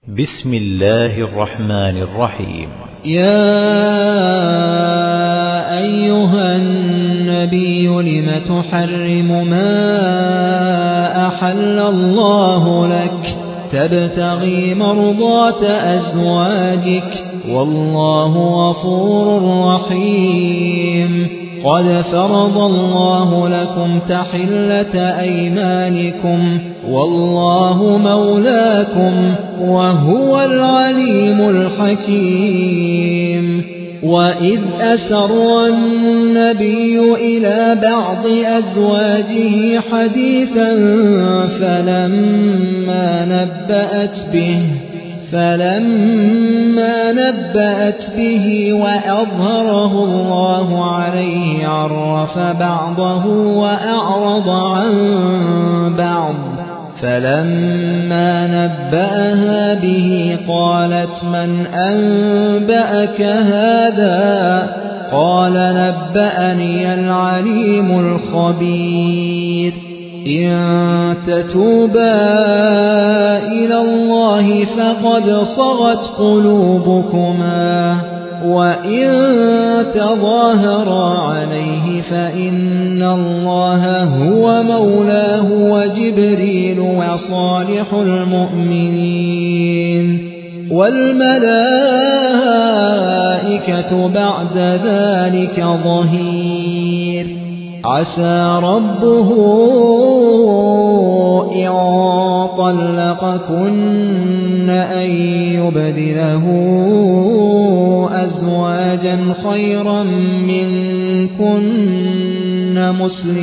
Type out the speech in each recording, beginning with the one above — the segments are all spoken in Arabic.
بسم الله الرحمن الرحيم. يا أيها النبي لم تحرم ما أحل الله لك تبتغي مرضات أزواجك والله غفور رحيم. قد فرض الله لكم تحلة أيمانكم والله مولاكم وهو العليم الحكيم. وإذ أسر النبي إلى بعض أزواجه حديثا فلما نبأت به وأظهره الله عليه عرف بعضه وأعرض عن بعض. فلما نبأها به قالت من أنبأك هذا؟ قال نبأني العليم الخبير. إن تتوبا إلى الله فقد صغت قلوبكما وإن تظاهرا عليه فإن الله هو مولاه وجبريل وصالح المؤمنين والملائكة بعد ذلك ظهير. عسى ربه إن طلقكن أن يبدله أزواجا خيرا منكن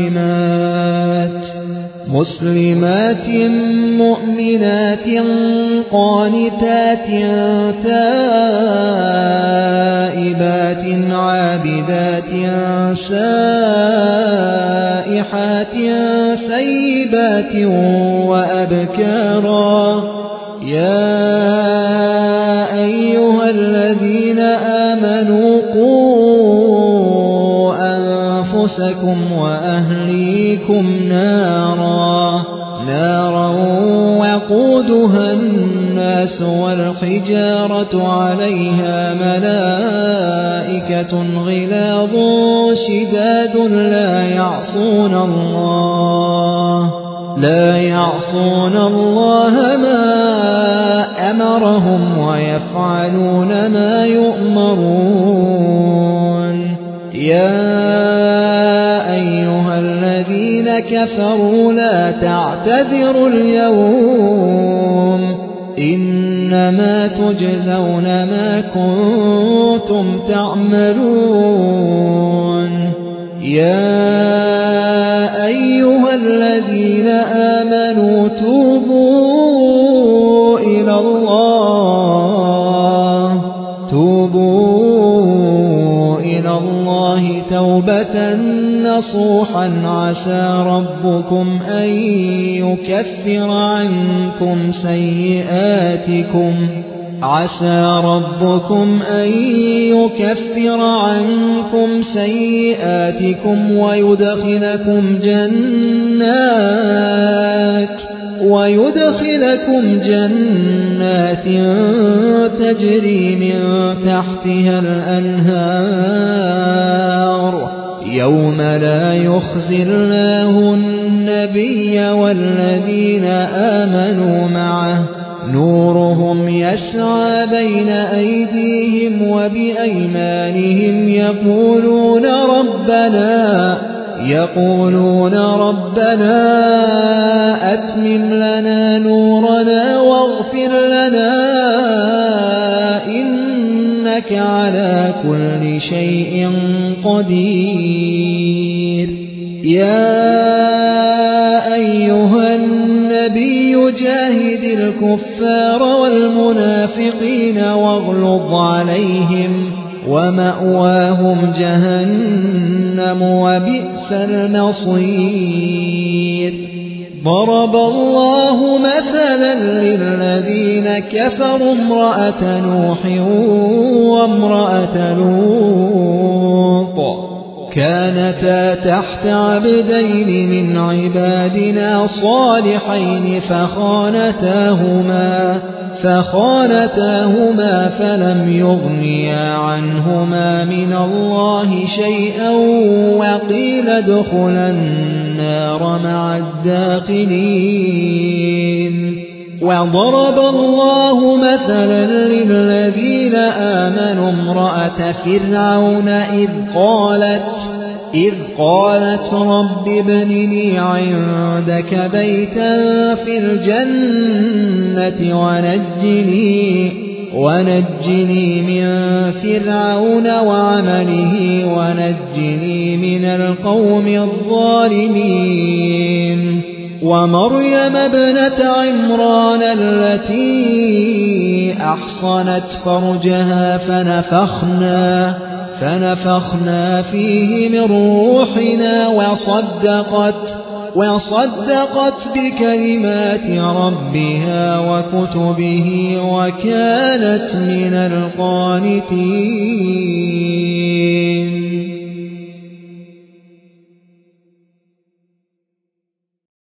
مسلمات مؤمنات قانتات تائبات عابدات سائحات ثيبات وأبكارا. يا أيها الذين آمنوا قوا أنفسكم وأهليكم نارا وقودها الناس والحجارة عليها ملائكة غلاظ شداد لا يعصون الله ما أمرهم ويفعلون ما يؤمرون. يا أيها الذين كفروا لا تعتذروا اليوم إنما تجزون ما كنتم تعملون. يا أيها الذين آمنوا توبوا إلى الله توبة نصوحا عسى ربكم أن يكفر عنكم سيئاتكم ويدخلكم جنات تجري من تحتها الأنهار يوم لا يخزي الله النبي والذين آمنوا معه نورهم يسعى بين أيديهم وبأيمانهم يقولون ربنا أتمم لنا نورنا واغفر لنا إنك على كل شيء قدير. يا أيها النبي جاهد الكفار والمنافقين واغلظ عليهم ومأواهم جهنم وبئس المصير. ضرب الله مثلا للذين كفروا امرأة نوح وامرأة لوط كانتا تحت عبدين من عبادنا صالحين فخانتاهما فلم يغنيا عنهما من الله شيئا وقيل ادخلا النار مع الداخلين. وضرب الله مثلا للذين آمنوا امرأة فرعون إذ قالت رب ابن لي عندك بيتا في الجنة ونجني من فرعون وعمله ونجني من القوم الظالمين. ومريم ابنة عمران التي أحصنت فرجها فنفخنا فيه من روحنا وصدقت بكلمات ربها وكتبه وكانت من القانتين.